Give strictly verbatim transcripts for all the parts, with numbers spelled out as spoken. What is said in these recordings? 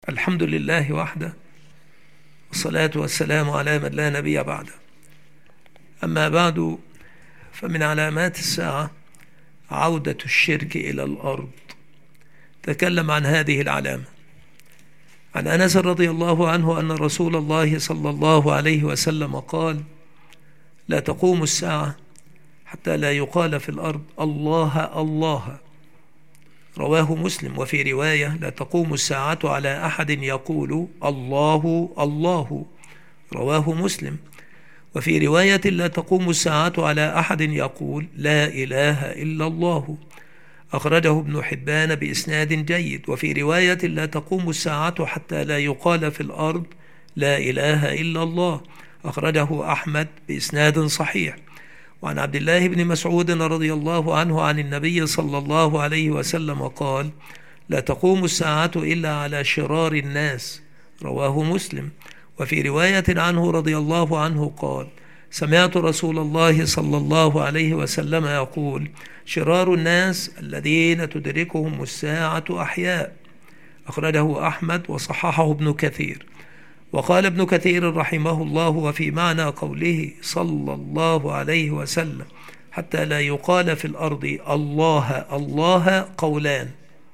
الحمد لله وحده، والصلاة والسلام على من لا نبي بعده. أما بعد، فمن علامات الساعة عودة الشرك إلى الأرض. تكلم عن هذه العلامة عن أنس رضي الله عنه أن رسول الله صلى الله عليه وسلم قال: لا تقوم الساعة حتى لا يقال في الأرض الله الله. رواه مسلم. وفي رواية: لا تقوم الساعة على أحد يقول الله الله. رواه مسلم. وفي رواية: لا تقوم الساعة على أحد يقول لا إله إلا الله. أخرجه ابن حبان بإسناد جيد. وفي رواية: لا تقوم الساعة حتى لا يقال في الأرض لا إله إلا الله. أخرجه أحمد بإسناد صحيح. وعن عبد الله بن مسعود رضي الله عنه عن النبي صلى الله عليه وسلم قال: لا تقوم الساعة إلا على شرار الناس. رواه مسلم. وفي رواية عنه رضي الله عنه قال: سمعت رسول الله صلى الله عليه وسلم يقول: شرار الناس الذين تدركهم الساعة أحياء. أخرجه أحمد وصححه ابن كثير. وقال ابن كثير رحمه الله: وفي معنى قوله صلى الله عليه وسلم حتى لا يقال في الأرض الله الله قولان.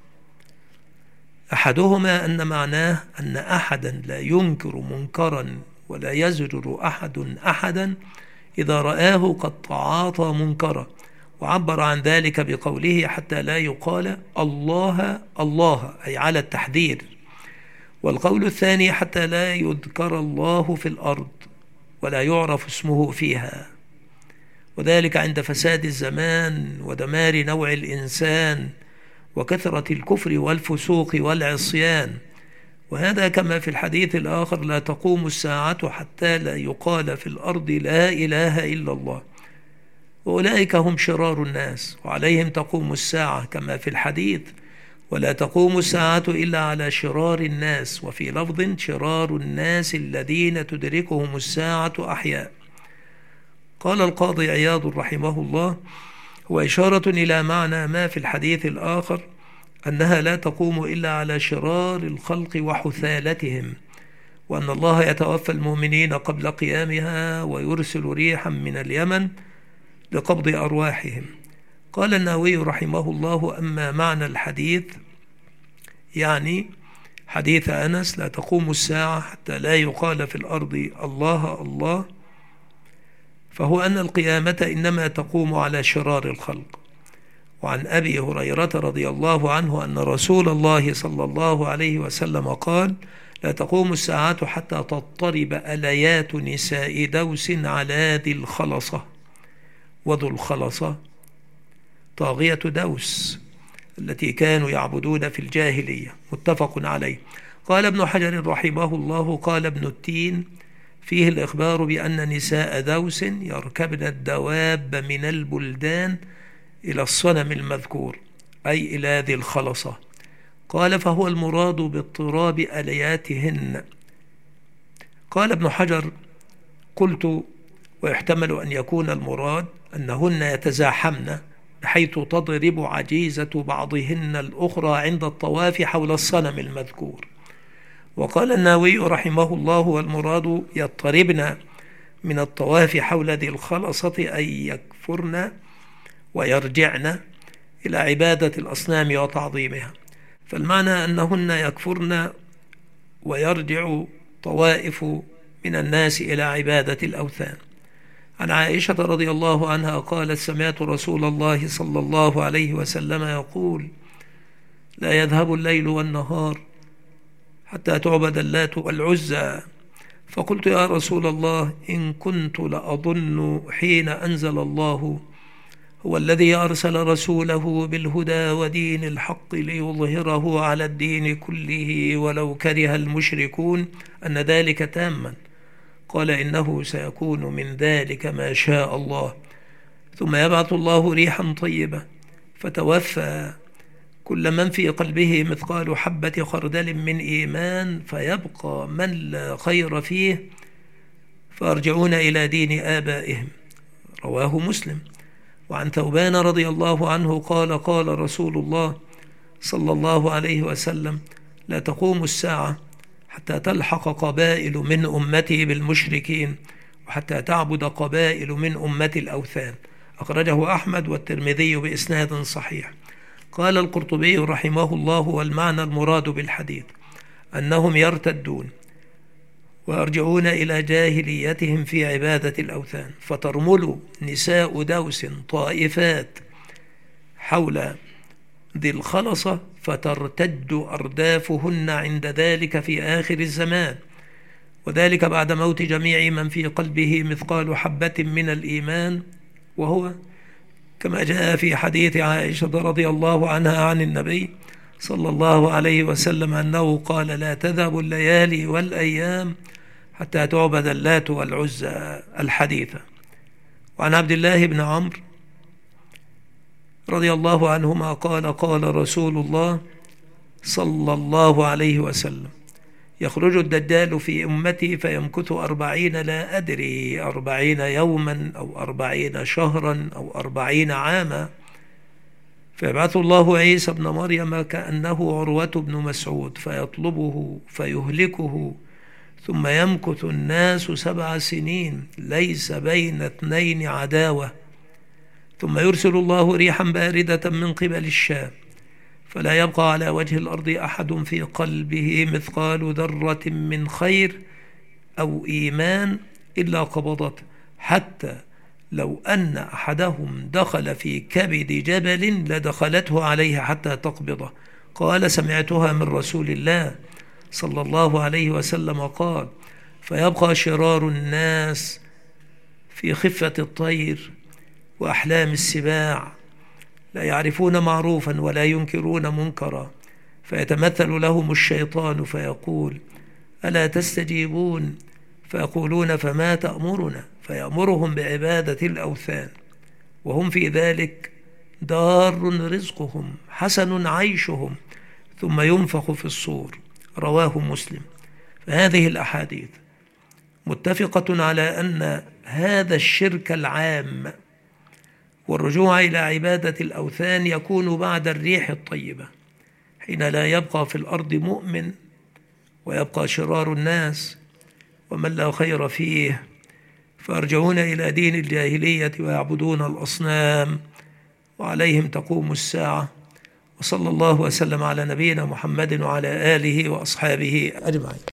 أحدهما أن معناه أن أحدا لا ينكر منكرا ولا يزجر أحد أحدا إذا رآه قد تعاطى منكرا، وعبر عن ذلك بقوله حتى لا يقال الله الله، أي على التحذير. والقول الثاني حتى لا يذكر الله في الأرض ولا يعرف اسمه فيها، وذلك عند فساد الزمان ودمار نوع الإنسان وكثرة الكفر والفسوق والعصيان. وهذا كما في الحديث الآخر: لا تقوم الساعة حتى لا يقال في الأرض لا إله إلا الله. وأولئك هم شرار الناس، وعليهم تقوم الساعة كما في الحديث: ولا تقوم الساعة إلا على شرار الناس. وفي لفظ: شرار الناس الذين تدركهم الساعة أحياء. قال القاضي عياض رحمه الله: هو إشارة إلى معنى ما في الحديث الآخر أنها لا تقوم إلا على شرار الخلق وحثالتهم، وأن الله يتوفى المؤمنين قبل قيامها ويرسل ريحا من اليمن لقبض أرواحهم. قال النووي رحمه الله: أما معنى الحديث، يعني حديث أنس لا تقوم الساعة حتى لا يقال في الأرض الله الله، فهو أن القيامة إنما تقوم على شرار الخلق. وعن أبي هريرة رضي الله عنه أن رسول الله صلى الله عليه وسلم قال: لا تقوم الساعة حتى تضطرب أليات نساء دوس على ذي الخلصة. وذو الخلصة طاغية دوس التي كانوا يعبدون في الجاهلية. متفق عليه. قال ابن حجر رحمه الله: قال ابن التين: فيه الإخبار بأن نساء دوس يركبن الدواب من البلدان إلى الصنم المذكور، أي إلى ذي الخلصة. قال: فهو المراد باضطراب ألياتهن. قال ابن حجر: قلت: ويحتمل أن يكون المراد أنهن يتزاحمن بحيث تضرب عجيزة بعضهن الأخرى عند الطواف حول الصنم المذكور. وقال النووي رحمه الله: والمراد يضطربن من الطواف حول ذي الخلصة أي يكفرن ويرجعن إلى عبادة الأصنام وتعظيمها. فالمعنى أنهن يكفرن ويرجع طوائف من الناس إلى عبادة الأوثان. عن عائشة رضي الله عنها قالت: سمعت رسول الله صلى الله عليه وسلم يقول: لا يذهب الليل والنهار حتى تعبد اللات والعزى. فقلت: يا رسول الله، إن كنت لأظن حين أنزل الله هو الذي أرسل رسوله بالهدى ودين الحق ليظهره على الدين كله ولو كره المشركون أن ذلك تاما. قال: إنه سيكون من ذلك ما شاء الله، ثم يبعث الله ريحا طيبة فتوفى كل من في قلبه مثقال حبة خردل من إيمان، فيبقى من لا خير فيه فيرجعون إلى دين آبائهم. رواه مسلم. وعن ثوبان رضي الله عنه قال: قال رسول الله صلى الله عليه وسلم: لا تقوم الساعة حتى تلحق قبائل من أمتي بالمشركين، وحتى تعبد قبائل من أمة الأوثان. أخرجه أحمد والترمذي بإسناد صحيح. قال القرطبي رحمه الله: والمعنى المراد بالحديث أنهم يرتدون ويرجعون إلى جاهليتهم في عبادة الأوثان، فترمل نساء دوس طائفات حول ذي الخلصة، فترتد أردافهن عند ذلك في آخر الزمان، وذلك بعد موت جميع من في قلبه مثقال حبة من الإيمان، وهو كما جاء في حديث عائشة رضي الله عنها عن النبي صلى الله عليه وسلم أنه قال: لا تذهب الليالي والأيام حتى تعبد اللات والعزى الحديثة. وعن عبد الله بن عمرو رضي الله عنهما قال: قال رسول الله صلى الله عليه وسلم: يخرج الدجال في أمتي فيمكث أربعين، لا أدري أربعين يوما أو أربعين شهرا أو أربعين عاما، فيبعث الله عيسى ابن مريم كأنه عروة بن مسعود فيطلبه فيهلكه، ثم يمكث الناس سبع سنين ليس بين اثنين عداوة، ثم يرسل الله ريحا باردة من قبل الشام، فلا يبقى على وجه الأرض أحد في قلبه مثقال ذرة من خير أو إيمان إلا قبضته، حتى لو أن أحدهم دخل في كبد جبل لدخلته عليه حتى تقبضه. قال: سمعتها من رسول الله صلى الله عليه وسلم قال: فيبقى شرار الناس في خفة الطير وأحلام السباع، لا يعرفون معروفا ولا ينكرون منكرا، فيتمثل لهم الشيطان فيقول: ألا تستجيبون؟ فيقولون: فما تأمرنا؟ فيأمرهم بعبادة الأوثان، وهم في ذلك دار رزقهم حسن عيشهم، ثم ينفخ في الصور. رواه مسلم. فهذه الأحاديث متفقة على أن هذا الشرك العام والرجوع إلى عبادة الأوثان يكون بعد الريح الطيبة، حين لا يبقى في الأرض مؤمن ويبقى شرار الناس ومن لا خير فيه، فيرجعون إلى دين الجاهلية ويعبدون الأصنام، وعليهم تقوم الساعة. وصلى الله وسلم على نبينا محمد وعلى آله وأصحابه أجمعين.